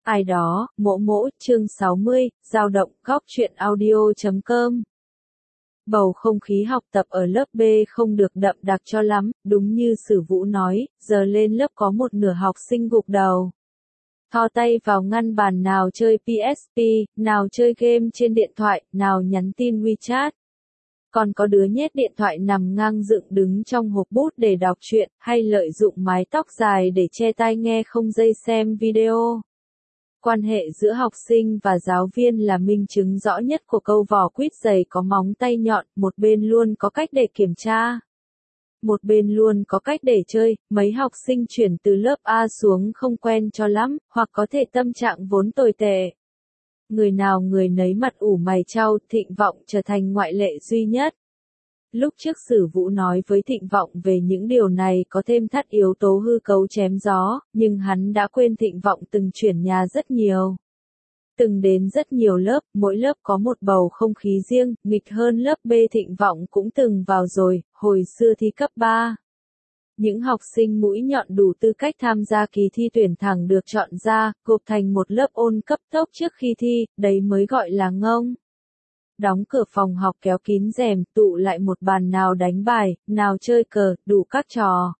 Ai đó, mỗ mỗ, chương 60, dao động, góc truyện audio.com. Bầu không khí học tập ở lớp B không được đậm đặc cho lắm, đúng như Sử Vũ nói, giờ lên lớp có một nửa học sinh gục đầu. Thò tay vào ngăn bàn, nào chơi PSP, nào chơi game trên điện thoại, nào nhắn tin WeChat. Còn có đứa nhét điện thoại nằm ngang dựng đứng trong hộp bút để đọc truyện, hay lợi dụng mái tóc dài để che tai nghe không dây xem video. Quan hệ giữa học sinh và giáo viên là minh chứng rõ nhất của câu vỏ quýt dày có móng tay nhọn, một bên luôn có cách để kiểm tra. Một bên luôn có cách để chơi, mấy học sinh chuyển từ lớp A xuống không quen cho lắm, hoặc có thể tâm trạng vốn tồi tệ. Người nào người nấy mặt ủ mày chau, Thịnh Vọng trở thành ngoại lệ duy nhất. Lúc trước Sử Vũ nói với Thịnh Vọng về những điều này có thêm thắt yếu tố hư cấu chém gió, nhưng hắn đã quên Thịnh Vọng từng chuyển nhà rất nhiều. Từng đến rất nhiều lớp, mỗi lớp có một bầu không khí riêng, nghịch hơn lớp B Thịnh Vọng cũng từng vào rồi, hồi xưa thi cấp 3. Những học sinh mũi nhọn đủ tư cách tham gia kỳ thi tuyển thẳng được chọn ra, gộp thành một lớp ôn cấp tốc trước khi thi, đấy mới gọi là ngông. Đóng cửa phòng học kéo kín rèm, tụ lại một bàn, nào đánh bài, nào chơi cờ, đủ các trò.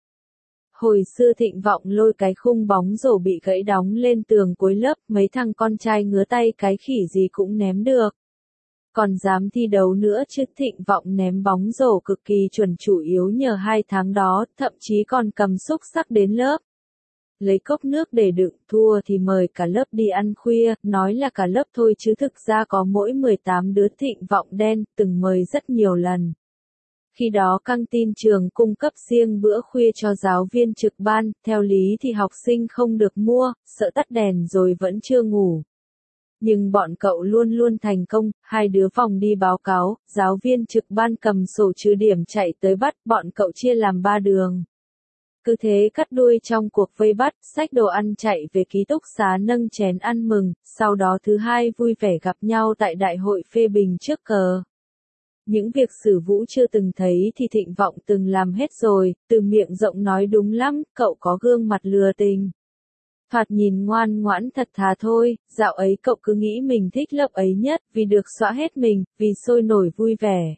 Hồi xưa Thịnh Vọng lôi cái khung bóng rổ bị gãy đóng lên tường cuối lớp, mấy thằng con trai ngứa tay cái khỉ gì cũng ném được. Còn dám thi đấu nữa chứ. Thịnh Vọng ném bóng rổ cực kỳ chuẩn, chủ yếu nhờ 2 tháng đó, thậm chí còn cầm xúc xắc đến lớp. Lấy cốc nước để đựng, thua thì mời cả lớp đi ăn khuya, nói là cả lớp thôi chứ thực ra có mỗi 18 đứa. Thịnh Vọng đen, từng mời rất nhiều lần. Khi đó căng tin trường cung cấp riêng bữa khuya cho giáo viên trực ban, theo lý thì học sinh không được mua, sợ tắt đèn rồi vẫn chưa ngủ. Nhưng bọn cậu luôn luôn thành công, 2 đứa vòng đi báo cáo, giáo viên trực ban cầm sổ trừ điểm chạy tới bắt, bọn cậu chia làm 3 đường. Cứ thế cắt đuôi trong cuộc vây bắt, xách đồ ăn chạy về ký túc xá nâng chén ăn mừng, sau đó thứ hai vui vẻ gặp nhau tại đại hội phê bình trước cờ. Những việc Sử Vũ chưa từng thấy thì Thịnh Vọng từng làm hết rồi, từ miệng rộng nói đúng lắm, cậu có gương mặt lừa tình. Thoạt nhìn ngoan ngoãn thật thà thôi, dạo ấy cậu cứ nghĩ mình thích lớp ấy nhất, vì được xõa hết mình, vì sôi nổi vui vẻ.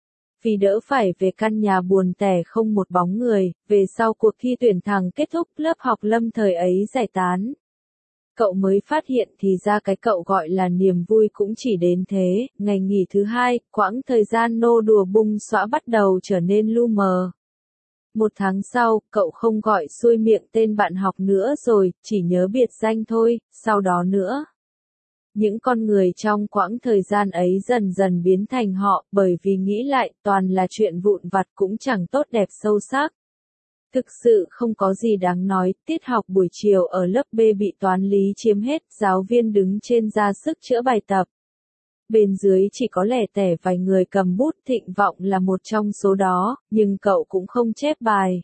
Vì đỡ phải về căn nhà buồn tẻ không một bóng người, về sau cuộc thi tuyển thẳng kết thúc, lớp học lâm thời ấy giải tán. Cậu mới phát hiện thì ra cái cậu gọi là niềm vui cũng chỉ đến thế. Ngày nghỉ thứ 2, quãng thời gian nô đùa bung xõa bắt đầu trở nên lu mờ. 1 tháng sau, cậu không gọi xuôi miệng tên bạn học nữa rồi, chỉ nhớ biệt danh thôi, sau đó nữa. Những con người trong quãng thời gian ấy dần dần biến thành họ, bởi vì nghĩ lại, toàn là chuyện vụn vặt cũng chẳng tốt đẹp sâu sắc. Thực sự không có gì đáng nói, tiết học buổi chiều ở lớp B bị toán lý chiếm hết, giáo viên đứng trên ra sức chữa bài tập. Bên dưới chỉ có lẻ tẻ vài người cầm bút, Thịnh Vọng là một trong số đó, nhưng cậu cũng không chép bài.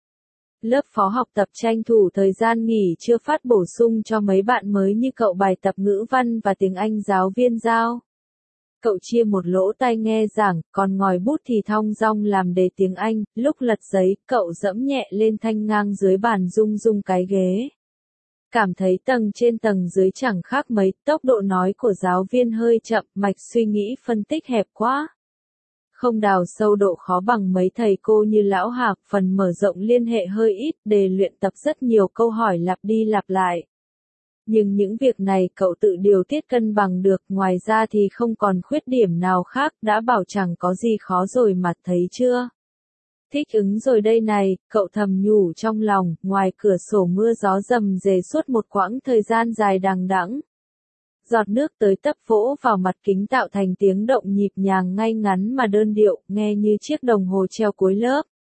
Lớp phó học tập tranh thủ thời gian nghỉ trưa phát bổ sung cho mấy bạn mới như cậu bài tập ngữ văn và tiếng Anh giáo viên giao. Cậu chia một lỗ tai nghe giảng, còn ngòi bút thì thong dong làm đề tiếng Anh, lúc lật giấy, cậu dẫm nhẹ lên thanh ngang dưới bàn, rung rung cái ghế. Cảm thấy tầng trên tầng dưới chẳng khác mấy, tốc độ nói của giáo viên hơi chậm, mạch suy nghĩ phân tích hẹp quá. Không đào sâu độ khó bằng mấy thầy cô như Lão Hạc, phần mở rộng liên hệ hơi ít, đề luyện tập rất nhiều câu hỏi lặp đi lặp lại. Nhưng những việc này cậu tự điều tiết cân bằng được, ngoài ra thì không còn khuyết điểm nào khác, đã bảo chẳng có gì khó rồi mà, thấy chưa? Thích ứng rồi đây này, cậu thầm nhủ trong lòng, ngoài cửa sổ mưa gió rầm rề suốt một quãng thời gian dài đằng đẵng. Giọt nước tới tấp vỗ vào mặt kính tạo thành tiếng động nhịp nhàng ngay ngắn mà đơn điệu, nghe như chiếc đồng hồ treo cuối lớp.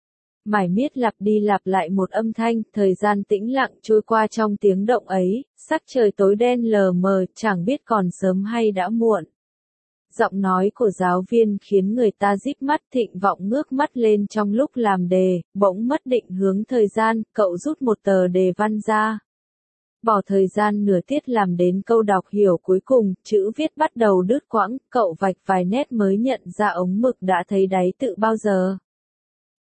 Mải miết lặp đi lặp lại một âm thanh, thời gian tĩnh lặng trôi qua trong tiếng động ấy, sắc trời tối đen lờ mờ, chẳng biết còn sớm hay đã muộn. Giọng nói của giáo viên khiến người ta díp mắt. Thịnh Vọng ngước mắt lên trong lúc làm đề, bỗng mất định hướng thời gian, cậu rút một tờ đề văn ra. Bỏ thời gian nửa tiết làm đến câu đọc hiểu cuối cùng, chữ viết bắt đầu đứt quãng, cậu vạch vài nét mới nhận ra ống mực đã thấy đáy tự bao giờ.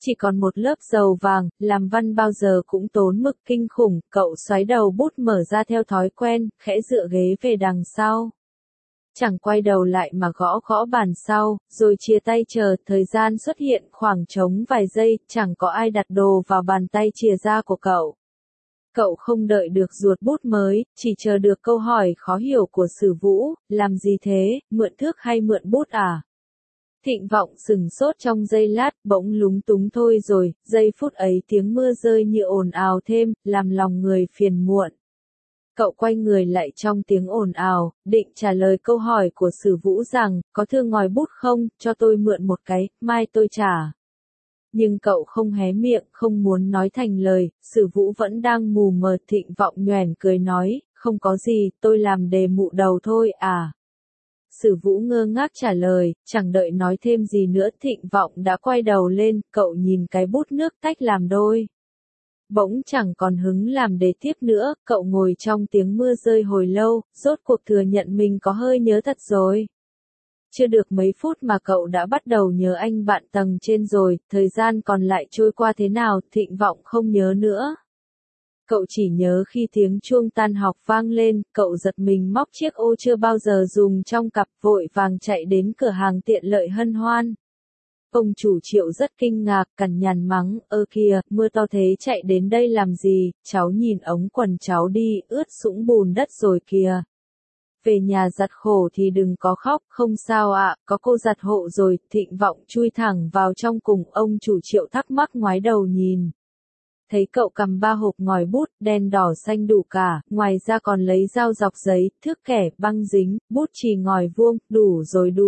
Chỉ còn một lớp dầu vàng, làm văn bao giờ cũng tốn mực kinh khủng, cậu xoáy đầu bút mở ra theo thói quen, khẽ dựa ghế về đằng sau. Chẳng quay đầu lại mà gõ gõ bàn sau, rồi chia tay chờ, thời gian xuất hiện khoảng trống vài giây, chẳng có ai đặt đồ vào bàn tay chìa ra của cậu. Cậu không đợi được ruột bút mới, chỉ chờ được câu hỏi khó hiểu của Sử Vũ, làm gì thế, mượn thước hay mượn bút à? Thịnh Vọng sừng sốt trong giây lát, bỗng lúng túng thôi rồi, giây phút ấy tiếng mưa rơi như ồn ào thêm, làm lòng người phiền muộn. Cậu quay người lại trong tiếng ồn ào, định trả lời câu hỏi của Sử Vũ rằng, có thương ngòi bút không, cho tôi mượn một cái, mai tôi trả. Nhưng cậu không hé miệng, không muốn nói thành lời, Sử Vũ vẫn đang mù mờ. Thịnh Vọng nhoẻn cười nói, không có gì, tôi làm đề mụ đầu thôi à. Sử Vũ ngơ ngác trả lời, chẳng đợi nói thêm gì nữa Thịnh Vọng đã quay đầu lên, cậu nhìn cái bút nước tách làm đôi. Bỗng chẳng còn hứng làm đề tiếp nữa, cậu ngồi trong tiếng mưa rơi hồi lâu, rốt cuộc thừa nhận mình có hơi nhớ thật rồi. Chưa được mấy phút mà cậu đã bắt đầu nhớ anh bạn tầng trên rồi, thời gian còn lại trôi qua thế nào, Thịnh Vọng không nhớ nữa. Cậu chỉ nhớ khi tiếng chuông tan học vang lên, cậu giật mình móc chiếc ô chưa bao giờ dùng trong cặp vội vàng chạy đến cửa hàng tiện lợi hân hoan. Ông chủ Triệu rất kinh ngạc, cằn nhằn mắng, ơ kìa, mưa to thế chạy đến đây làm gì, cháu nhìn ống quần cháu đi, ướt sũng bùn đất rồi kìa. Về nhà giặt khổ thì đừng có khóc, không sao ạ, có cô giặt hộ rồi. Thịnh Vọng chui thẳng vào trong cùng, ông chủ Triệu thắc mắc ngoái đầu nhìn. Thấy cậu cầm 3 hộp ngòi bút, đen đỏ xanh đủ cả, ngoài ra còn lấy dao dọc giấy, thước kẻ, băng dính, bút chì ngòi vuông, đủ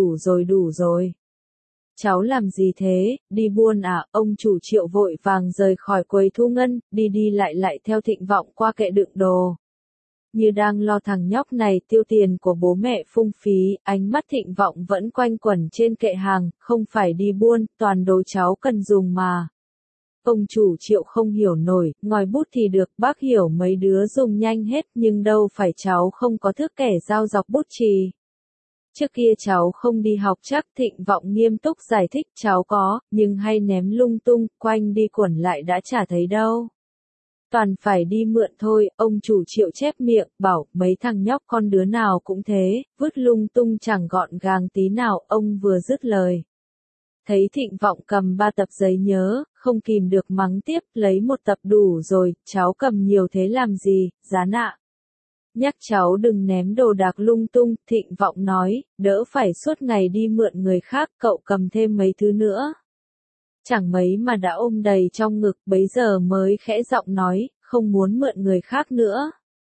rồi. Cháu làm gì thế, đi buôn à, ông chủ Triệu vội vàng rời khỏi quầy thu ngân, đi lại theo Thịnh Vọng qua kệ đựng đồ. Như đang lo thằng nhóc này tiêu tiền của bố mẹ phung phí, ánh mắt Thịnh Vọng vẫn quanh quẩn trên kệ hàng, không phải đi buôn, toàn đồ cháu cần dùng mà. Ông chủ Triệu không hiểu nổi, ngòi bút thì được, bác hiểu mấy đứa dùng nhanh hết, nhưng đâu phải cháu không có thước kẻ dao dọc bút chì. Trước kia cháu không đi học chắc. Thịnh Vọng nghiêm túc giải thích, cháu có, nhưng hay ném lung tung, quanh đi quẩn lại đã chả thấy đâu. Toàn phải đi mượn thôi, ông chủ Triệu chép miệng, bảo, mấy thằng nhóc con đứa nào cũng thế, vứt lung tung chẳng gọn gàng tí nào, ông vừa dứt lời. Thấy Thịnh Vọng cầm 3 tập giấy nhớ, không kìm được mắng tiếp, lấy một tập đủ rồi, cháu cầm nhiều thế làm gì, Gián ạ. Nhắc cháu đừng ném đồ đạc lung tung, Thịnh Vọng nói, đỡ phải suốt ngày đi mượn người khác, cậu cầm thêm mấy thứ nữa. Chẳng mấy mà đã ôm đầy trong ngực, bấy giờ mới khẽ giọng nói, không muốn mượn người khác nữa.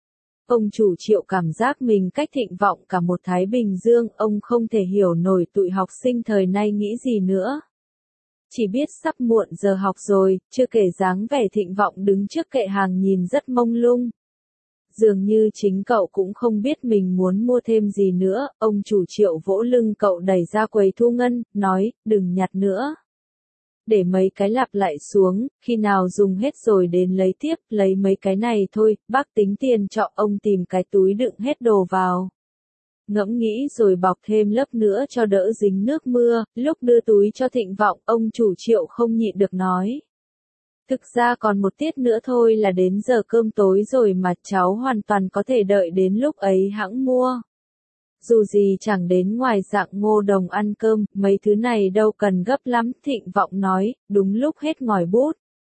Ông chủ Triệu cảm giác mình cách Thịnh Vọng cả một Thái Bình Dương, ông không thể hiểu nổi tụi học sinh thời nay nghĩ gì nữa. Chỉ biết sắp muộn giờ học rồi, chưa kể dáng vẻ Thịnh Vọng đứng trước kệ hàng nhìn rất mông lung. Dường như chính cậu cũng không biết mình muốn mua thêm gì nữa, ông chủ Triệu vỗ lưng cậu đẩy ra quầy thu ngân, nói, đừng nhặt nữa. Để mấy cái lặp lại xuống, khi nào dùng hết rồi đến lấy tiếp, lấy mấy cái này thôi, bác tính tiền cho. Ông tìm cái túi đựng hết đồ vào. Ngẫm nghĩ rồi bọc thêm lớp nữa cho đỡ dính nước mưa, lúc đưa túi cho Thịnh Vọng, ông chủ Triệu không nhịn được nói. Thực ra còn một tiết nữa thôi là đến giờ cơm tối rồi mà, cháu hoàn toàn có thể đợi đến lúc ấy hẵng mua. Dù gì chẳng đến ngoài dạng Ngô Đồng ăn cơm, mấy thứ này đâu cần gấp lắm, Thịnh Vọng nói, đúng lúc hết ngòi bút.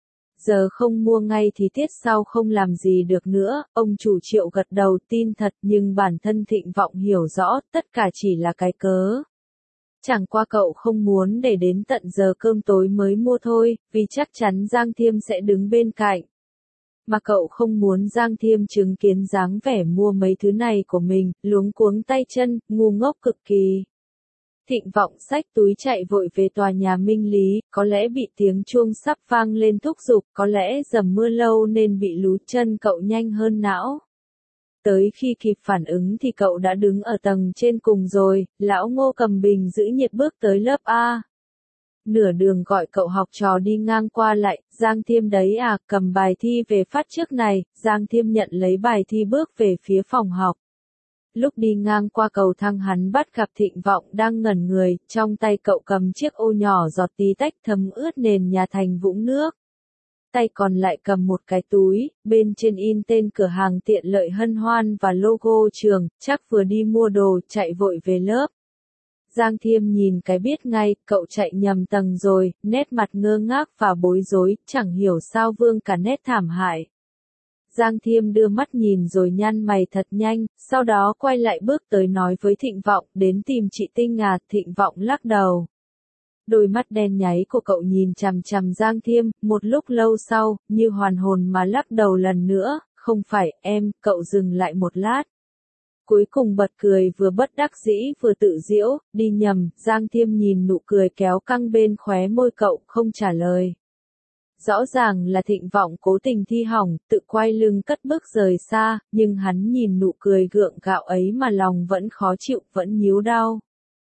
Giờ không mua ngay thì tiết sau không làm gì được nữa, ông chủ Triệu gật đầu tin thật, nhưng bản thân Thịnh Vọng hiểu rõ, tất cả chỉ là cái cớ. Chẳng qua cậu không muốn để đến tận giờ cơm tối mới mua thôi, vì chắc chắn Giang Thiêm sẽ đứng bên cạnh. Mà cậu không muốn Giang Thiêm chứng kiến dáng vẻ mua mấy thứ này của mình, luống cuống tay chân, ngu ngốc cực kỳ. Thịnh Vọng xách túi chạy vội về tòa nhà Minh Lý, có lẽ bị tiếng chuông sắp vang lên thúc giục, có lẽ dầm mưa lâu nên bị lú chân cậu nhanh hơn não. Tới khi kịp phản ứng thì cậu đã đứng ở tầng trên cùng rồi, lão Ngô cầm bình giữ nhiệt bước tới lớp A. Nửa đường gọi cậu học trò đi ngang qua lại, Giang Thiêm đấy à, cầm bài thi về phát trước này. Giang Thiêm nhận lấy bài thi bước về phía phòng học. lúc đi ngang qua cầu thang hắn bắt gặp Thịnh Vọng đang ngẩn người, trong tay cậu cầm chiếc ô nhỏ giọt tí tách thấm ướt nền nhà thành vũng nước. Tay còn lại cầm một cái túi, bên trên in tên cửa hàng tiện lợi Hân Hoan và logo trường, chắc vừa đi mua đồ, chạy vội về lớp. Giang Thiêm nhìn cái biết ngay, cậu chạy nhầm tầng rồi, nét mặt ngơ ngác và bối rối, chẳng hiểu sao vương cả nét thảm hại. Giang Thiêm đưa mắt nhìn rồi nhăn mày thật nhanh, sau đó quay lại bước tới nói với Thịnh Vọng, đến tìm chị Tinh à. Thịnh Vọng lắc đầu. Đôi mắt đen nháy của cậu nhìn chằm chằm Giang Thiêm, một lúc lâu sau, như hoàn hồn mà lắc đầu lần nữa, không phải em. Cậu dừng lại một lát. Cuối cùng bật cười, vừa bất đắc dĩ vừa tự giễu, đi nhầm. Giang Thiêm nhìn nụ cười kéo căng bên khóe môi cậu, không trả lời. Rõ ràng là Thịnh Vọng cố tình thi hỏng, tự quay lưng cất bước rời xa, nhưng hắn nhìn nụ cười gượng gạo ấy mà lòng vẫn khó chịu, vẫn nhíu đau.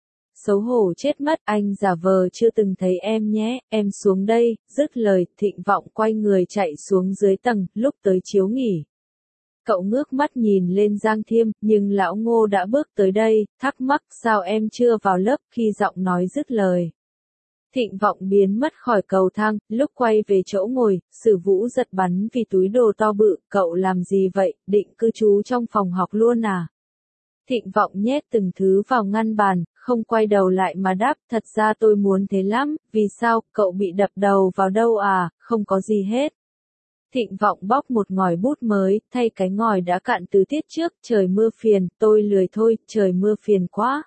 Xấu hổ chết mất, anh giả vờ chưa từng thấy em nhé, em xuống đây. Dứt lời, Thịnh Vọng quay người chạy xuống dưới tầng, lúc tới chiếu nghỉ. Cậu ngước mắt nhìn lên Giang Thiêm, nhưng lão Ngô đã bước tới đây, thắc mắc sao em chưa vào lớp. Khi giọng nói dứt lời, Thịnh Vọng biến mất khỏi cầu thang, lúc quay về chỗ ngồi, Sử Vũ giật bắn vì túi đồ to bự. Cậu làm gì vậy, định cư trú trong phòng học luôn à? Thịnh Vọng nhét từng thứ vào ngăn bàn, không quay đầu lại mà đáp, thật ra tôi muốn thế lắm. Vì sao, cậu bị đập đầu vào đâu à? Không có gì hết. Thịnh Vọng bóc một ngòi bút mới, thay cái ngòi đã cạn từ tiết trước. Trời mưa phiền, tôi lười thôi, trời mưa phiền quá.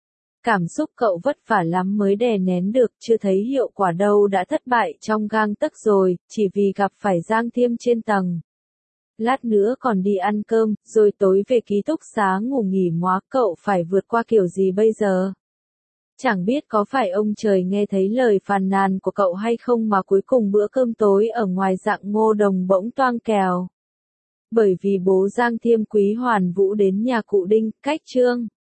Cảm xúc cậu vất vả lắm mới đè nén được, chưa thấy hiệu quả đâu đã thất bại trong gang tấc rồi, chỉ vì gặp phải Giang Thiêm trên tầng. Lát nữa còn đi ăn cơm, rồi tối về ký túc xá ngủ nghỉ móa. Cậu phải vượt qua kiểu gì bây giờ? Chẳng biết có phải ông trời nghe thấy lời phàn nàn của cậu hay không mà cuối cùng bữa cơm tối ở ngoài Dạng Ngô Đồng bỗng toang kèo. Bởi vì bố Giang Thiêm Quý Hoàn Vũ đến nhà cụ Đinh, cách Trương